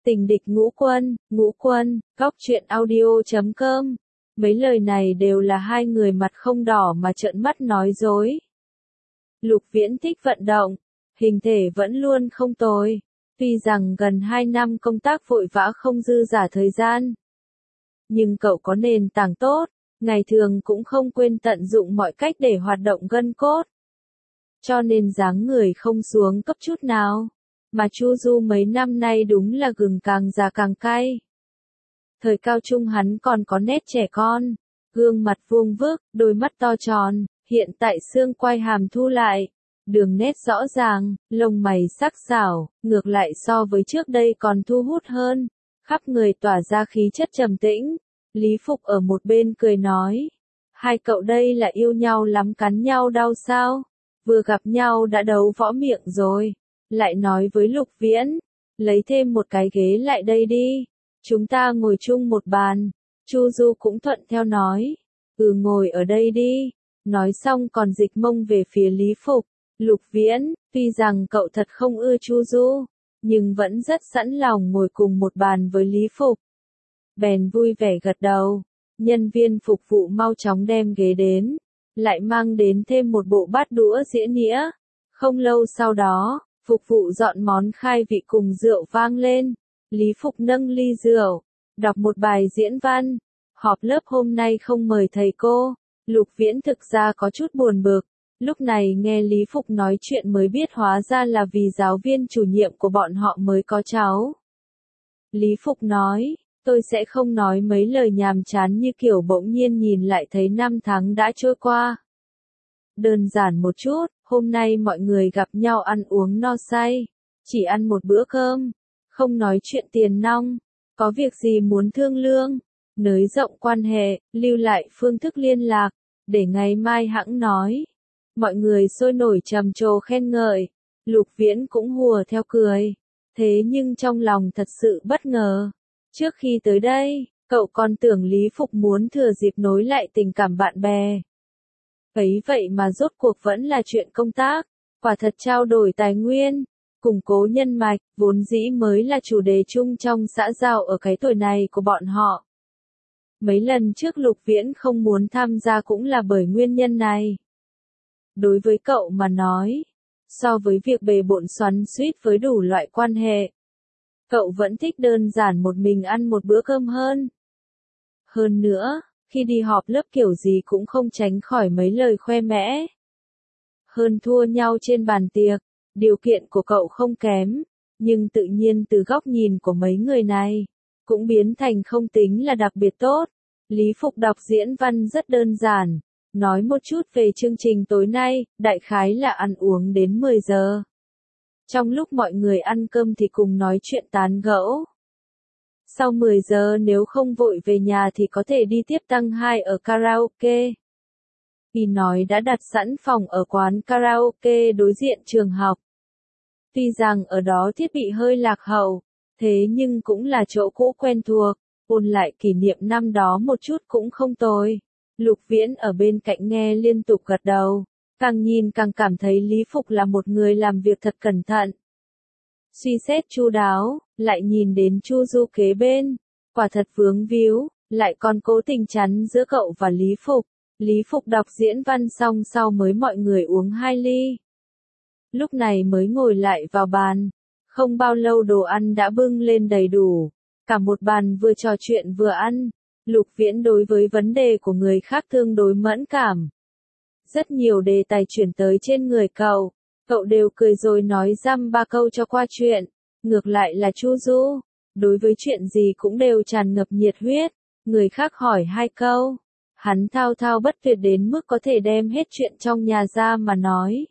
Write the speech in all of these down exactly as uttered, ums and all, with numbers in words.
Tình địch ngũ quân, ngũ quân, góc truyện audio chấm com. Mấy lời này đều là hai người mặt không đỏ mà trợn mắt nói dối. Lục Viễn thích vận động, hình thể vẫn luôn không tồi. Tuy rằng gần hai năm công tác vội vã không dư giả thời gian. Nhưng cậu có nền tảng tốt, ngày thường cũng không quên tận dụng mọi cách để hoạt động gân cốt. Cho nên dáng người không xuống cấp chút nào. Mà Chu Du mấy năm nay đúng là gừng càng già càng cay. Thời cao trung hắn còn có nét trẻ con, gương mặt vuông vức, đôi mắt to tròn, hiện tại xương quai hàm thu lại, đường nét rõ ràng, lông mày sắc sảo, ngược lại so với trước đây còn thu hút hơn, khắp người tỏa ra khí chất trầm tĩnh. Lý Phục ở một bên cười nói, hai cậu đây là yêu nhau lắm cắn nhau đau sao, vừa gặp nhau đã đấu võ miệng rồi. Lại nói với Lục Viễn, lấy thêm một cái ghế lại đây đi, chúng ta ngồi chung một bàn. Chu Du cũng thuận theo nói, ừ ngồi ở đây đi, nói xong còn dịch mông về phía Lý Phục. Lục Viễn, tuy rằng cậu thật không ưa Chu Du, nhưng vẫn rất sẵn lòng ngồi cùng một bàn với Lý Phục. Bèn vui vẻ gật đầu, nhân viên phục vụ mau chóng đem ghế đến, lại mang đến thêm một bộ bát đũa dĩa nĩa. Không lâu sau đó, phục vụ dọn món khai vị cùng rượu vang lên. Lý Phục nâng ly rượu, đọc một bài diễn văn. Họp lớp hôm nay không mời thầy cô. Lục Viễn thực ra có chút buồn bực. Lúc này nghe Lý Phục nói chuyện mới biết hóa ra là vì giáo viên chủ nhiệm của bọn họ mới có cháu. Lý Phục nói, tôi sẽ không nói mấy lời nhàm chán như kiểu bỗng nhiên nhìn lại thấy năm tháng đã trôi qua. Đơn giản một chút, hôm nay mọi người gặp nhau ăn uống no say, chỉ ăn một bữa cơm, không nói chuyện tiền nong, có việc gì muốn thương lượng, nới rộng quan hệ, lưu lại phương thức liên lạc, để ngày mai hẵng nói. Mọi người sôi nổi trầm trồ khen ngợi, Lục Viễn cũng hùa theo cười, thế nhưng trong lòng thật sự bất ngờ. Trước khi tới đây, cậu còn tưởng Lý Phục muốn thừa dịp nối lại tình cảm bạn bè. Ấy vậy mà rốt cuộc vẫn là chuyện công tác, quả thật trao đổi tài nguyên, củng cố nhân mạch, vốn dĩ mới là chủ đề chung trong xã giao ở cái tuổi này của bọn họ. Mấy lần trước Lục Viễn không muốn tham gia cũng là bởi nguyên nhân này. Đối với cậu mà nói, so với việc bề bộn xoắn xuýt với đủ loại quan hệ, cậu vẫn thích đơn giản một mình ăn một bữa cơm hơn. Hơn nữa, khi đi họp lớp kiểu gì cũng không tránh khỏi mấy lời khoe mẽ. Hơn thua nhau trên bàn tiệc, điều kiện của cậu không kém, nhưng tự nhiên từ góc nhìn của mấy người này, cũng biến thành không tính là đặc biệt tốt. Lý Phục đọc diễn văn rất đơn giản, nói một chút về chương trình tối nay, đại khái là ăn uống đến mười giờ. Trong lúc mọi người ăn cơm thì cùng nói chuyện tán gẫu. Sau mười giờ nếu không vội về nhà thì có thể đi tiếp tăng hai ở karaoke. Vì nói đã đặt sẵn phòng ở quán karaoke đối diện trường học. Tuy rằng ở đó thiết bị hơi lạc hậu, thế nhưng cũng là chỗ cũ quen thuộc, ôn lại kỷ niệm năm đó một chút cũng không tồi. Lục Viễn ở bên cạnh nghe liên tục gật đầu, càng nhìn càng cảm thấy Lý Phục là một người làm việc thật cẩn thận. Suy xét chu đáo, lại nhìn đến Chu Du kế bên, quả thật vướng víu, lại còn cố tình chắn giữa cậu và Lý Phục. Lý Phục đọc diễn văn xong sau mới mọi người uống hai ly. Lúc này mới ngồi lại vào bàn, không bao lâu đồ ăn đã bưng lên đầy đủ, cả một bàn vừa trò chuyện vừa ăn. Lục Viễn đối với vấn đề của người khác tương đối mẫn cảm. Rất nhiều đề tài chuyển tới trên người cậu, cậu đều cười rồi nói dăm ba câu cho qua chuyện. Ngược lại là Chu Du, đối với chuyện gì cũng đều tràn ngập nhiệt huyết, người khác hỏi hai câu, hắn thao thao bất tuyệt đến mức có thể đem hết chuyện trong nhà ra mà nói.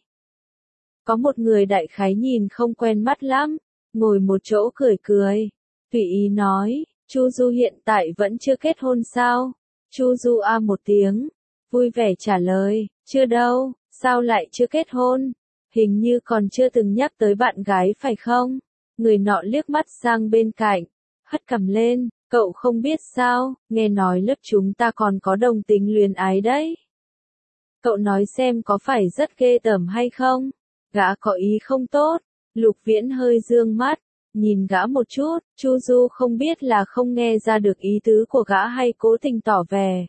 Có một người đại khái nhìn không quen mắt lắm, ngồi một chỗ cười cười, tùy ý nói, Chu Du hiện tại vẫn chưa kết hôn sao? Chu Du a một tiếng, vui vẻ trả lời, chưa đâu, sao lại chưa kết hôn? Hình như còn chưa từng nhắc tới bạn gái phải không? Người nọ liếc mắt sang bên cạnh, hất cằm lên, cậu không biết sao, nghe nói lớp chúng ta còn có đồng tính luyến ái đấy. Cậu nói xem có phải rất ghê tởm hay không? Gã có ý không tốt. Lục Viễn hơi dương mắt, nhìn gã một chút, Chu Du không biết là không nghe ra được ý tứ của gã hay cố tình tỏ vẻ.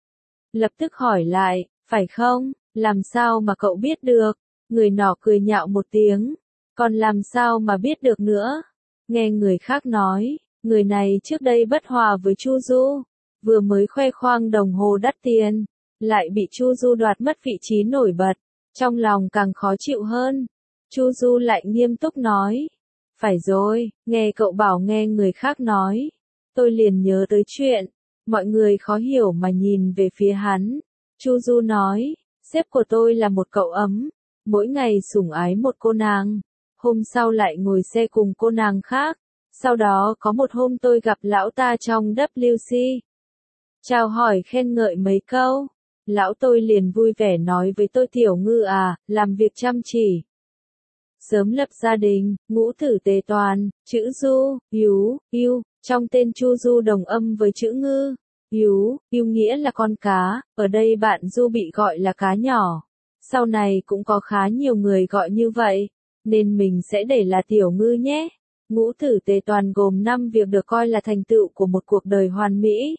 Lập tức hỏi lại, phải không, làm sao mà cậu biết được? Người nọ cười nhạo một tiếng, còn làm sao mà biết được nữa? Nghe người khác nói, người này trước đây bất hòa với Chu Du, vừa mới khoe khoang đồng hồ đắt tiền, lại bị Chu Du đoạt mất vị trí nổi bật, trong lòng càng khó chịu hơn. Chu Du lại nghiêm túc nói, phải rồi, nghe cậu bảo nghe người khác nói, tôi liền nhớ tới chuyện. Mọi người khó hiểu mà nhìn về phía hắn. Chu Du nói, sếp của tôi là một cậu ấm, mỗi ngày sủng ái một cô nàng, hôm sau lại ngồi xe cùng cô nàng khác. Sau đó có một hôm tôi gặp lão ta trong W C. Chào hỏi khen ngợi mấy câu. Lão tôi liền vui vẻ nói với tôi Tiểu Ngư à, làm việc chăm chỉ. Sớm lập gia đình, ngũ tử tề toàn, chữ Du, Yú, Yêu, trong tên Chu Du đồng âm với chữ Ngư. Yú, Yêu nghĩa là con cá, ở đây bạn Du bị gọi là cá nhỏ. Sau này cũng có khá nhiều người gọi như vậy, nên mình sẽ để là Tiểu Ngư nhé. Ngũ tử tề toàn gồm năm việc được coi là thành tựu của một cuộc đời hoàn mỹ.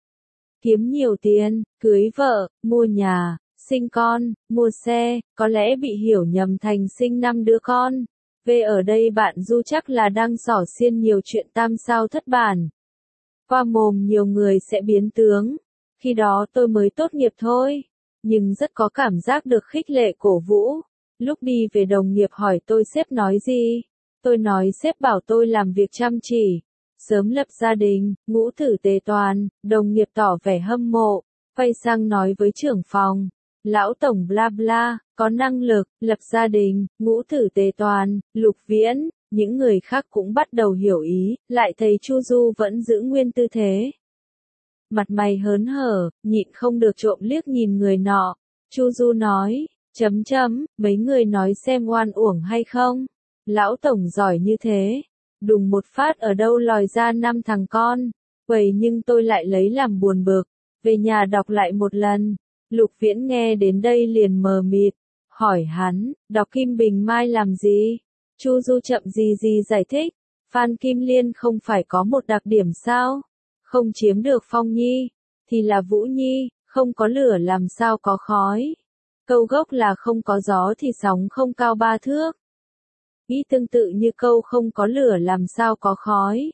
Kiếm nhiều tiền, cưới vợ, mua nhà, sinh con, mua xe, có lẽ bị hiểu nhầm thành sinh năm đứa con. Về ở đây bạn Du chắc là đang xỏ xiên nhiều chuyện tam sao thất bản. Qua mồm nhiều người sẽ biến tướng. Khi đó tôi mới tốt nghiệp thôi, nhưng rất có cảm giác được khích lệ cổ vũ. Lúc đi về đồng nghiệp hỏi tôi sếp nói gì? Tôi nói sếp bảo tôi làm việc chăm chỉ, sớm lập gia đình, ngũ tử tề toàn, đồng nghiệp tỏ vẻ hâm mộ, quay sang nói với trưởng phòng, lão tổng bla bla, có năng lực, lập gia đình, ngũ tử tề toàn, Lục Viễn, những người khác cũng bắt đầu hiểu ý, lại thấy Chu Du vẫn giữ nguyên tư thế. Mặt mày hớn hở, nhịn không được trộm liếc nhìn người nọ, Chu Du nói, chấm chấm, mấy người nói xem oan uổng hay không? Lão tổng giỏi như thế, đùng một phát ở đâu lòi ra năm thằng con, vậy nhưng tôi lại lấy làm buồn bực, về nhà đọc lại một lần. Lục Viễn nghe đến đây liền mờ mịt, hỏi hắn, đọc Kim Bình Mai làm gì? Chu Du chậm gì gì giải thích, Phan Kim Liên không phải có một đặc điểm sao? Không chiếm được Phong Nhi, thì là Vũ Nhi, không có lửa làm sao có khói. Câu gốc là không có gió thì sóng không cao ba thước. Ý tương tự như câu không có lửa làm sao có khói.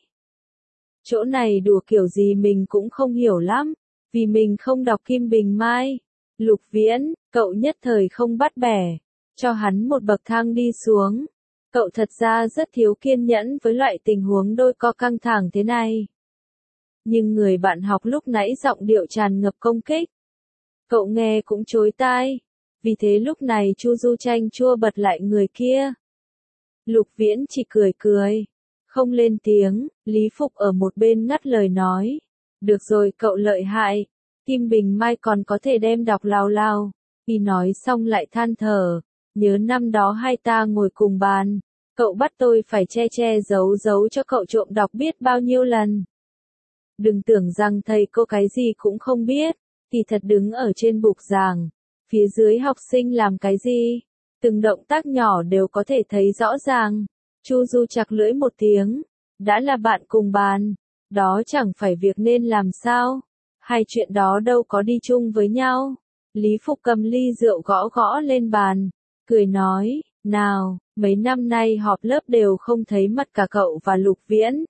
Chỗ này đùa kiểu gì mình cũng không hiểu lắm, vì mình không đọc Kim Bình Mai. Lục Viễn, cậu nhất thời không bắt bẻ, cho hắn một bậc thang đi xuống. Cậu thật ra rất thiếu kiên nhẫn với loại tình huống đôi co căng thẳng thế này. Nhưng người bạn học lúc nãy giọng điệu tràn ngập công kích. Cậu nghe cũng chối tai. Vì thế lúc này Chu Du chanh chua bật lại người kia. Lục Viễn chỉ cười cười, không lên tiếng. Lý Phục ở một bên ngắt lời nói. Được rồi cậu lợi hại, Kim Bình Mai còn có thể đem đọc lao lao. Y nói xong lại than thở, nhớ năm đó hai ta ngồi cùng bàn, cậu bắt tôi phải che che giấu giấu cho cậu trộm đọc biết bao nhiêu lần. Đừng tưởng rằng thầy cô cái gì cũng không biết, thì thật đứng ở trên bục giảng, phía dưới học sinh làm cái gì, từng động tác nhỏ đều có thể thấy rõ ràng. Chu Du chặt lưỡi một tiếng, đã là bạn cùng bàn, đó chẳng phải việc nên làm sao, hai chuyện đó đâu có đi chung với nhau. Lý Phục cầm ly rượu gõ gõ lên bàn, cười nói, nào, mấy năm nay họp lớp đều không thấy mặt cả cậu và Lục Viễn.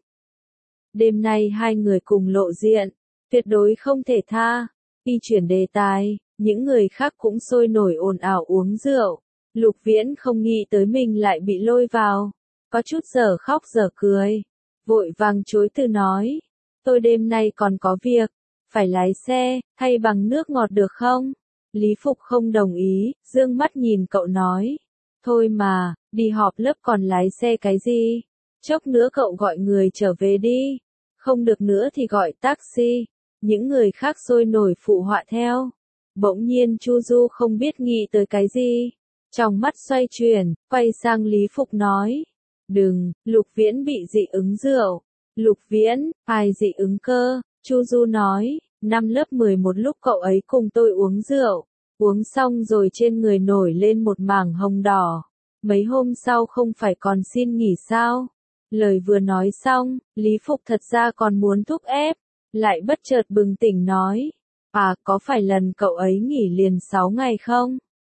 Đêm nay hai người cùng lộ diện, tuyệt đối không thể tha. Y chuyển đề tài, những người khác cũng sôi nổi ồn ào uống rượu. Lục Viễn không nghĩ tới mình lại bị lôi vào, có chút giờ khóc giờ cười, vội vàng chối từ nói, tôi đêm nay còn có việc, phải lái xe, thay bằng nước ngọt được không? Lý Phục không đồng ý, dương mắt nhìn cậu nói, thôi mà, đi họp lớp còn lái xe cái gì? Chốc nữa cậu gọi người trở về đi, không được nữa thì gọi taxi. Những người khác sôi nổi phụ họa theo. Bỗng nhiên Chu Du không biết nghĩ tới cái gì, trong mắt xoay chuyển, quay sang Lý Phục nói, đừng, Lục Viễn bị dị ứng rượu. Lục Viễn, ai dị ứng cơ? Chu Du nói, năm lớp mười một lúc cậu ấy cùng tôi uống rượu, uống xong rồi trên người nổi lên một mảng hồng đỏ, mấy hôm sau không phải còn xin nghỉ sao? Lời vừa nói xong, Lý Phục thật ra còn muốn thúc ép, lại bất chợt bừng tỉnh nói, à, có phải lần cậu ấy nghỉ liền sáu ngày không?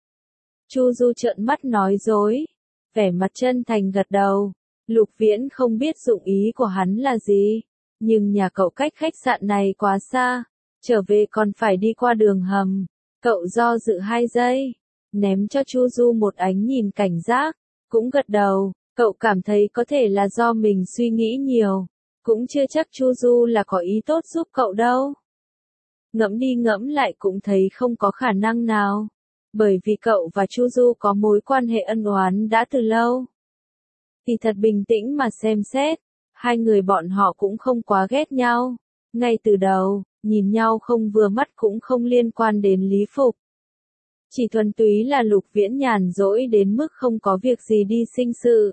Chu Du trợn mắt nói dối, vẻ mặt chân thành gật đầu. Lục Viễn không biết dụng ý của hắn là gì, nhưng nhà cậu cách khách sạn này quá xa, trở về còn phải đi qua đường hầm. Cậu do dự hai giây, ném cho Chu Du một ánh nhìn cảnh giác, cũng gật đầu. Cậu cảm thấy có thể là do mình suy nghĩ nhiều, cũng chưa chắc Chu Du là có ý tốt giúp cậu đâu. Ngẫm đi ngẫm lại cũng thấy không có khả năng nào, bởi vì cậu và Chu Du có mối quan hệ ân oán đã từ lâu. Thì thật bình tĩnh mà xem xét, hai người bọn họ cũng không quá ghét nhau. Ngay từ đầu, nhìn nhau không vừa mắt cũng không liên quan đến Lý Phục. Chỉ thuần túy là Lục Viễn nhàn rỗi đến mức không có việc gì đi sinh sự.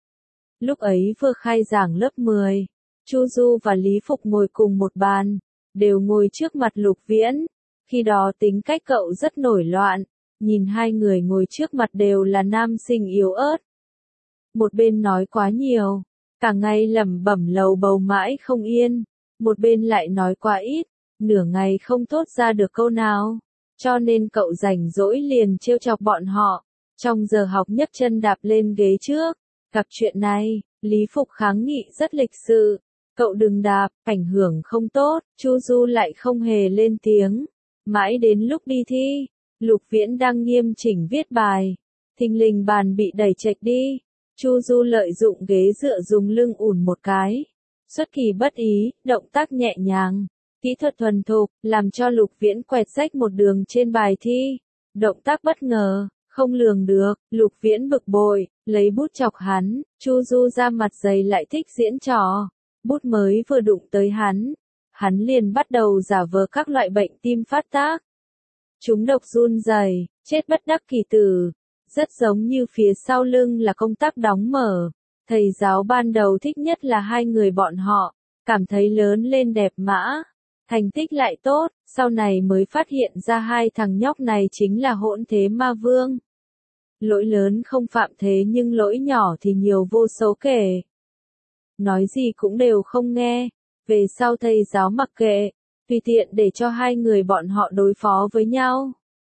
Lúc ấy vừa khai giảng lớp mười, Chu Du và Lý Phục ngồi cùng một bàn, đều ngồi trước mặt Lục Viễn. Khi đó tính cách cậu rất nổi loạn, nhìn hai người ngồi trước mặt đều là nam sinh yếu ớt. Một bên nói quá nhiều, cả ngày lẩm bẩm lầu bầu mãi không yên, một bên lại nói quá ít, nửa ngày không thốt ra được câu nào. Cho nên cậu rảnh rỗi liền trêu chọc bọn họ, trong giờ học nhấc chân đạp lên ghế trước. Gặp chuyện này, Lý Phục kháng nghị rất lịch sự, cậu đừng đạp, ảnh hưởng không tốt. Chu Du lại không hề lên tiếng. Mãi đến lúc đi thi, Lục Viễn đang nghiêm chỉnh viết bài, thình lình bàn bị đẩy chệch đi. Chu Du lợi dụng ghế dựa dùng lưng ủn một cái, xuất kỳ bất ý, động tác nhẹ nhàng, kỹ thuật thuần thục, làm cho Lục Viễn quẹt rách một đường trên bài thi. Động tác bất ngờ, không lường được, Lục Viễn bực bội, lấy bút chọc hắn. Chu Du ra mặt dày lại thích diễn trò, bút mới vừa đụng tới hắn, hắn liền bắt đầu giả vờ các loại bệnh tim phát tác. Chúng độc run rẩy, chết bất đắc kỳ tử. Rất giống như phía sau lưng là công tắc đóng mở. Thầy giáo ban đầu thích nhất là hai người bọn họ, cảm thấy lớn lên đẹp mã, thành tích lại tốt, sau này mới phát hiện ra hai thằng nhóc này chính là hỗn thế ma vương. Lỗi lớn không phạm thế nhưng lỗi nhỏ thì nhiều vô số kể. Nói gì cũng đều không nghe, về sau thầy giáo mặc kệ, tùy tiện để cho hai người bọn họ đối phó với nhau.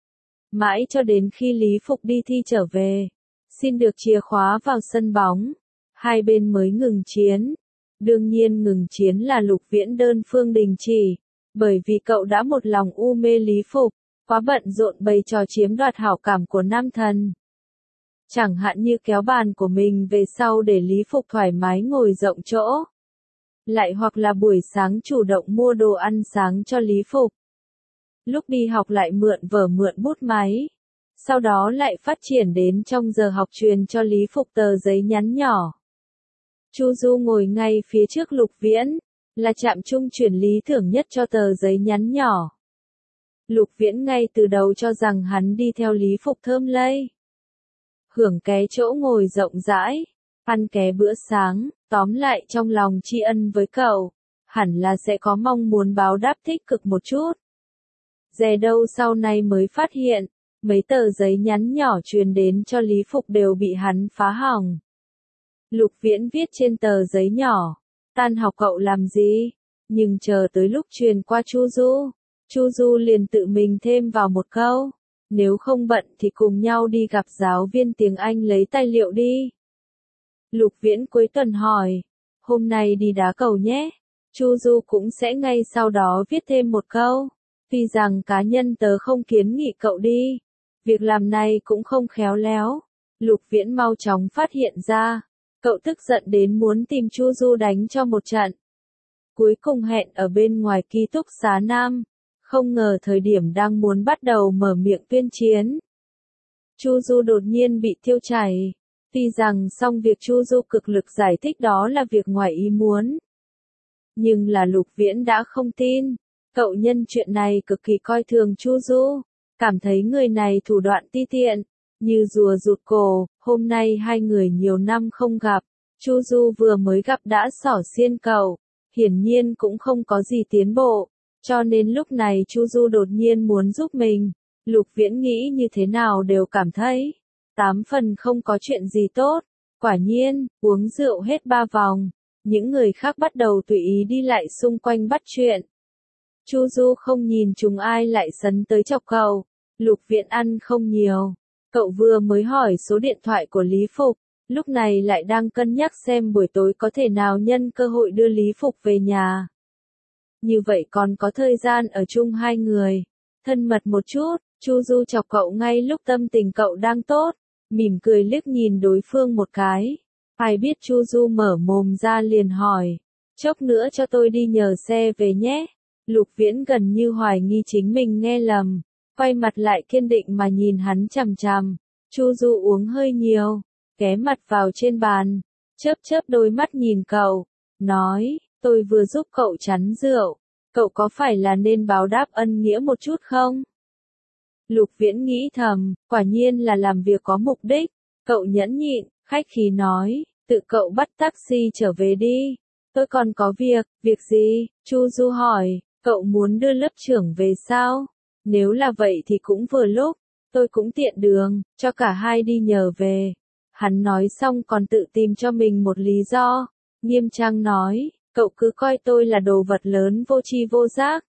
Mãi cho đến khi Lý Phục đi thi trở về, xin được chìa khóa vào sân bóng, hai bên mới ngừng chiến. Đương nhiên ngừng chiến là Lục Viễn đơn phương đình chỉ, bởi vì cậu đã một lòng u mê Lý Phục, quá bận rộn bày trò chiếm đoạt hảo cảm của nam thần. Chẳng hạn như kéo bàn của mình về sau để Lý Phục thoải mái ngồi rộng chỗ. Lại hoặc là buổi sáng chủ động mua đồ ăn sáng cho Lý Phục. Lúc đi học lại mượn vở mượn bút máy. Sau đó lại phát triển đến trong giờ học truyền cho Lý Phục tờ giấy nhắn nhỏ. Chu Du ngồi ngay phía trước Lục Viễn, là trạm trung chuyển lý tưởng nhất cho tờ giấy nhắn nhỏ. Lục Viễn ngay từ đầu cho rằng hắn đi theo Lý Phục thơm lây. Hưởng ké chỗ ngồi rộng rãi, ăn ké bữa sáng, tóm lại trong lòng tri ân với cậu, hẳn là sẽ có mong muốn báo đáp tích cực một chút. Dè đâu sau này mới phát hiện, mấy tờ giấy nhắn nhỏ truyền đến cho Lý Phục đều bị hắn phá hỏng. Lục Viễn viết trên tờ giấy nhỏ, tan học cậu làm gì? Nhưng chờ tới lúc truyền qua Chu Du, Chu Du liền tự mình thêm vào một câu, nếu không bận thì cùng nhau đi gặp giáo viên tiếng Anh lấy tài liệu đi. Lục Viễn cuối tuần hỏi, hôm nay đi đá cầu nhé. Chu Du cũng sẽ ngay sau đó viết thêm một câu, tuy rằng cá nhân tớ không kiến nghị cậu đi, việc làm này cũng không khéo léo. Lục Viễn mau chóng phát hiện ra, cậu tức giận đến muốn tìm Chu Du đánh cho một trận. Cuối cùng hẹn ở bên ngoài ký túc xá Nam, không ngờ thời điểm đang muốn bắt đầu mở miệng tuyên chiến. Chu Du đột nhiên bị tiêu chảy, tuy rằng xong việc Chu Du cực lực giải thích đó là việc ngoài ý muốn. Nhưng là Lục Viễn đã không tin, cậu nhân chuyện này cực kỳ coi thường Chu Du, cảm thấy người này thủ đoạn ti tiện, như rùa rụt cổ. Hôm nay hai người nhiều năm không gặp, Chu Du vừa mới gặp đã xỏ xiên cậu, hiển nhiên cũng không có gì tiến bộ, cho nên lúc này Chu Du đột nhiên muốn giúp mình. Lục Viễn nghĩ như thế nào đều cảm thấy tám phần không có chuyện gì tốt, Quả nhiên, uống rượu hết ba vòng, những người khác bắt đầu tùy ý đi lại xung quanh bắt chuyện. Chu Du không nhìn chúng ai lại sấn tới chọc cậu. Lục Viễn ăn không nhiều. Cậu vừa mới hỏi số điện thoại của Lý Phục, lúc này lại đang cân nhắc xem buổi tối có thể nào nhân cơ hội đưa Lý Phục về nhà. Như vậy còn có thời gian ở chung hai người. Thân mật một chút, Chu Du chọc cậu ngay lúc tâm tình cậu đang tốt, mỉm cười liếc nhìn đối phương một cái. Ai biết Chu Du mở mồm ra liền hỏi, chốc nữa cho tôi đi nhờ xe về nhé. Lục Viễn gần như hoài nghi chính mình nghe lầm, quay mặt lại kiên định mà nhìn hắn chằm chằm. Chu Du uống hơi nhiều, ghé mặt vào trên bàn, chớp chớp đôi mắt nhìn cậu, nói, tôi vừa giúp cậu chắn rượu, cậu có phải là nên báo đáp ân nghĩa một chút không? Lục Viễn nghĩ thầm, quả nhiên là làm việc có mục đích, cậu nhẫn nhịn, khách khí nói, tự cậu bắt taxi trở về đi, tôi còn có việc, việc gì? Chu Du hỏi, cậu muốn đưa lớp trưởng về sao? Nếu là vậy thì cũng vừa lúc, tôi cũng tiện đường, cho cả hai đi nhờ về. Hắn nói xong còn tự tìm cho mình một lý do, nghiêm trang nói, cậu cứ coi tôi là đồ vật lớn vô tri vô giác.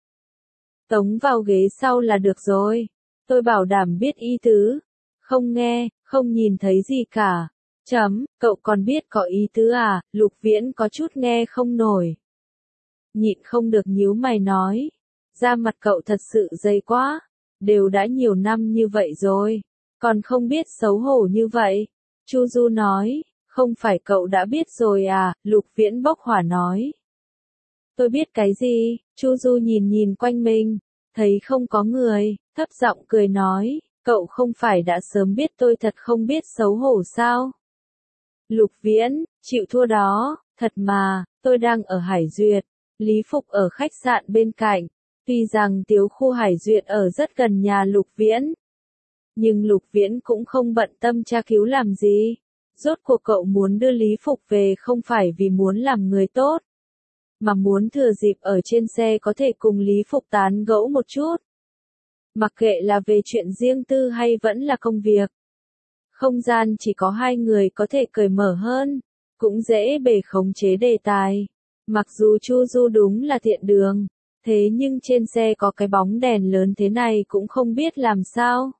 Tống vào ghế sau là được rồi, tôi bảo đảm biết ý tứ, không nghe, không nhìn thấy gì cả. Chấm, cậu còn biết có ý tứ à? Lục Viễn có chút nghe không nổi. Nhịn không được nhíu mày nói, da mặt cậu thật sự dày quá, đều đã nhiều năm như vậy rồi, còn không biết xấu hổ như vậy. Chu Du nói, không phải cậu đã biết rồi à? Lục Viễn bốc hỏa nói. Tôi biết cái gì? Chu Du nhìn nhìn quanh mình, thấy không có người, thấp giọng cười nói, cậu không phải đã sớm biết tôi thật không biết xấu hổ sao? Lục Viễn, chịu thua đó, thật mà, tôi đang ở Hải Duyệt, Lý Phục ở khách sạn bên cạnh, tuy rằng tiểu khu Hải Duyệt ở rất gần nhà Lục Viễn. Nhưng Lục Viễn cũng không bận tâm tra cứu làm gì, rốt cuộc cậu muốn đưa Lý Phục về không phải vì muốn làm người tốt, mà muốn thừa dịp ở trên xe có thể cùng Lý Phục tán gẫu một chút. Mặc kệ là về chuyện riêng tư hay vẫn là công việc. Không gian chỉ có hai người có thể cởi mở hơn, cũng dễ bề khống chế đề tài. Mặc dù Chu Du đúng là thiện đường, thế nhưng trên xe có cái bóng đèn lớn thế này cũng không biết làm sao.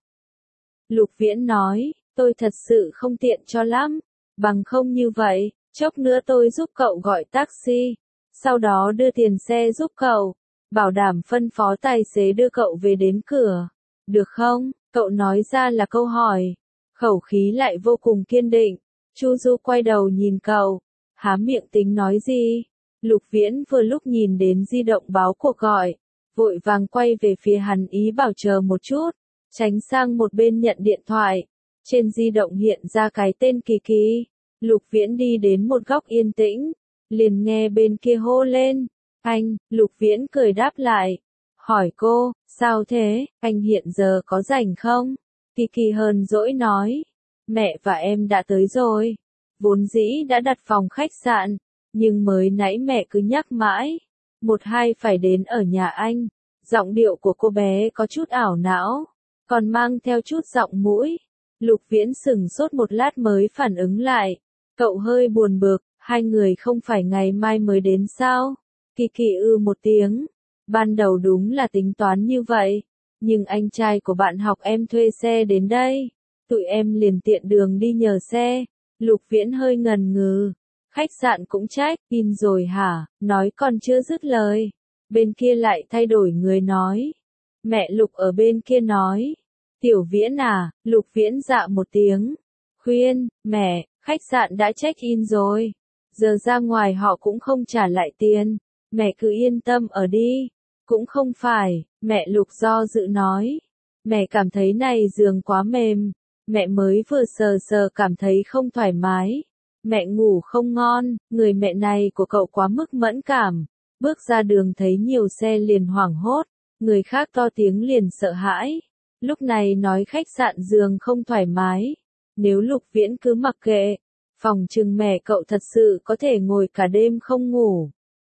Lục Viễn nói, tôi thật sự không tiện cho lắm, bằng không như vậy, chốc nữa tôi giúp cậu gọi taxi, sau đó đưa tiền xe giúp cậu, bảo đảm phân phó tài xế đưa cậu về đến cửa. Được không? Cậu nói ra là câu hỏi. Khẩu khí lại vô cùng kiên định. Chu Du quay đầu nhìn cậu, há miệng tính nói gì. Lục Viễn vừa lúc nhìn đến di động báo cuộc gọi, vội vàng quay về phía hắn ý bảo chờ một chút, tránh sang một bên nhận điện thoại. Trên di động hiện ra cái tên Kỳ Kỳ. Lục Viễn đi đến một góc yên tĩnh, liền nghe bên kia hô lên, anh. Lục Viễn cười đáp lại, hỏi cô, sao thế, anh hiện giờ có rảnh không? Kỳ Kỳ hờn dỗi nói, mẹ và em đã tới rồi, vốn dĩ đã đặt phòng khách sạn, nhưng mới nãy mẹ cứ nhắc mãi, một hai phải đến ở nhà anh. Giọng điệu của cô bé có chút ảo não, còn mang theo chút giọng mũi. Lục Viễn sững sốt một lát mới phản ứng lại, cậu hơi buồn bực, hai người không phải ngày mai mới đến sao? Kỳ Kỳ ư một tiếng, ban đầu đúng là tính toán như vậy, nhưng anh trai của bạn học em thuê xe đến đây, tụi em liền tiện đường đi nhờ xe. Lục Viễn hơi ngần ngừ, khách sạn cũng trách, in rồi hả? Nói còn chưa dứt lời, bên kia lại thay đổi người nói. Mẹ Lục ở bên kia nói, Tiểu Viễn à? Lục Viễn dạ một tiếng, khuyên, mẹ, khách sạn đã check in rồi, giờ ra ngoài họ cũng không trả lại tiền, mẹ cứ yên tâm ở đi. Cũng không phải, mẹ Lục do dự nói, mẹ cảm thấy này giường quá mềm, mẹ mới vừa sờ sờ cảm thấy không thoải mái, mẹ ngủ không ngon, người mẹ này của cậu quá mức mẫn cảm, bước ra đường thấy nhiều xe liền hoảng hốt, người khác to tiếng liền sợ hãi, lúc này nói khách sạn giường không thoải mái, nếu Lục Viễn cứ mặc kệ, phòng chừng mẹ cậu thật sự có thể ngồi cả đêm không ngủ.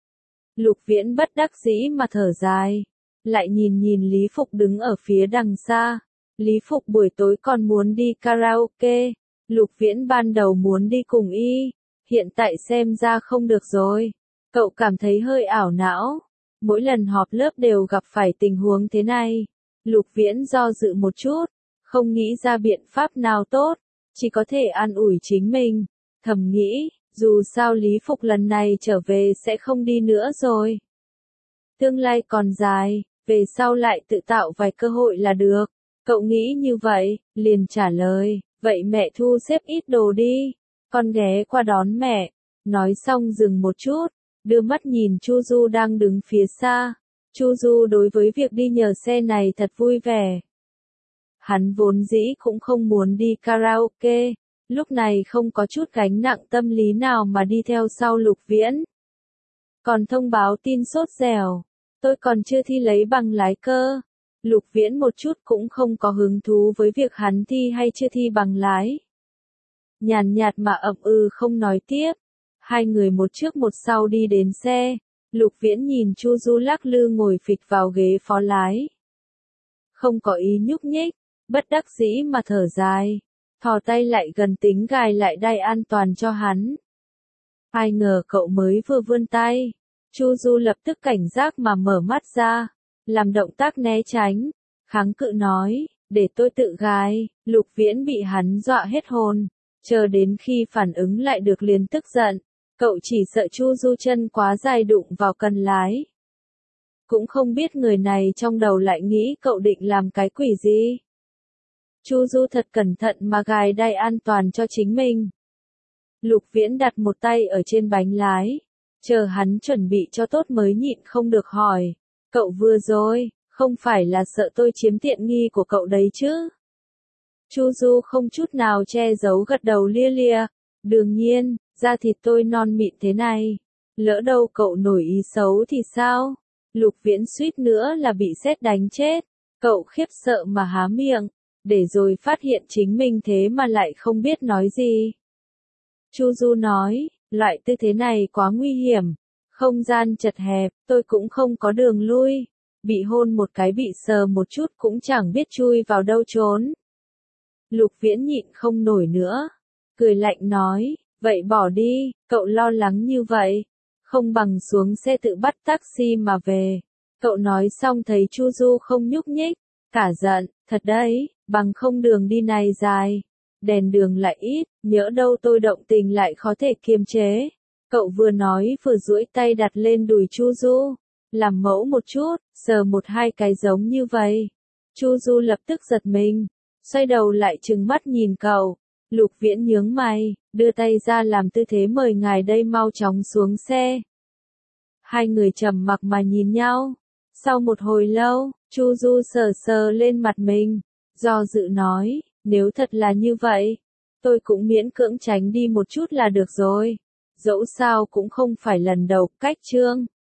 Lục Viễn bất đắc dĩ mà thở dài, lại nhìn nhìn Lý Phục đứng ở phía đằng xa. Lý Phục buổi tối còn muốn đi karaoke, Lục Viễn ban đầu muốn đi cùng y, hiện tại xem ra không được rồi. Cậu cảm thấy hơi ảo não. Mỗi lần họp lớp đều gặp phải tình huống thế này. Lục Viễn do dự một chút, không nghĩ ra biện pháp nào tốt, chỉ có thể an ủi chính mình. Thầm nghĩ, dù sao Lý Phục lần này trở về sẽ không đi nữa rồi. Tương lai còn dài, về sau lại tự tạo vài cơ hội là được. Cậu nghĩ như vậy, liền trả lời, vậy mẹ thu xếp ít đồ đi, con ghé qua đón mẹ. Nói xong dừng một chút, đưa mắt nhìn Chu Du đang đứng phía xa. Chu Du đối với việc đi nhờ xe này thật vui vẻ. Hắn vốn dĩ cũng không muốn đi karaoke, lúc này không có chút gánh nặng tâm lý nào mà đi theo sau Lục Viễn. Còn thông báo tin sốt dẻo, tôi còn chưa thi lấy bằng lái cơ. Lục Viễn một chút cũng không có hứng thú với việc hắn thi hay chưa thi bằng lái. Nhàn nhạt mà ậm ừ không nói tiếp. Hai người một trước một sau đi đến xe. Lục Viễn nhìn Chu Du lắc lư ngồi phịch vào ghế phó lái. Không có ý nhúc nhích, bất đắc dĩ mà thở dài. Thò tay lại gần tính gài lại đai an toàn cho hắn. Ai ngờ cậu mới vừa vươn tay. Chu Du lập tức cảnh giác mà mở mắt ra. Làm động tác né tránh. Kháng cự nói, để tôi tự gài. Lục Viễn bị hắn dọa hết hồn. Chờ đến khi phản ứng lại được liền tức giận. Cậu chỉ sợ Chu Du chân quá dài đụng vào cần lái. Cũng không biết người này trong đầu lại nghĩ cậu định làm cái quỷ gì. Chu Du thật cẩn thận mà gài đai an toàn cho chính mình. Lục Viễn đặt một tay ở trên bánh lái. Chờ hắn chuẩn bị cho tốt mới nhịn không được hỏi. Cậu vừa rồi, không phải là sợ tôi chiếm tiện nghi của cậu đấy chứ? Chu Du không chút nào che giấu gật đầu lia lịa. Đương nhiên, da thịt tôi non mịn thế này. Lỡ đâu cậu nổi ý xấu thì sao? Lục Viễn suýt nữa là bị sét đánh chết. Cậu khiếp sợ mà há miệng. Để rồi phát hiện chính mình thế mà lại không biết nói gì. Chu Du nói, loại tư thế này quá nguy hiểm. Không gian chật hẹp, tôi cũng không có đường lui. Bị hôn một cái bị sờ một chút cũng chẳng biết chui vào đâu trốn. Lục Viễn nhịn không nổi nữa. Cười lạnh nói, vậy bỏ đi, cậu lo lắng như vậy. Không bằng xuống xe tự bắt taxi mà về. Cậu nói xong thấy Chu Du không nhúc nhích. Cả giận, thật đấy, bằng không đường đi này dài. Đèn đường lại ít, nhỡ đâu tôi động tình lại khó thể kiềm chế. Cậu vừa nói vừa duỗi tay đặt lên đùi Chu Du. Làm mẫu một chút, sờ một hai cái giống như vậy. Chu Du lập tức giật mình. Xoay đầu lại trừng mắt nhìn cậu. Lục Viễn nhướng mày, đưa tay ra làm tư thế mời ngài đây mau chóng xuống xe. Hai người trầm mặc mà nhìn nhau. Sau một hồi lâu, Chu Du sờ sờ lên mặt mình. Do dự nói, nếu thật là như vậy, tôi cũng miễn cưỡng tránh đi một chút là được rồi. Dẫu sao cũng không phải lần đầu cách chương.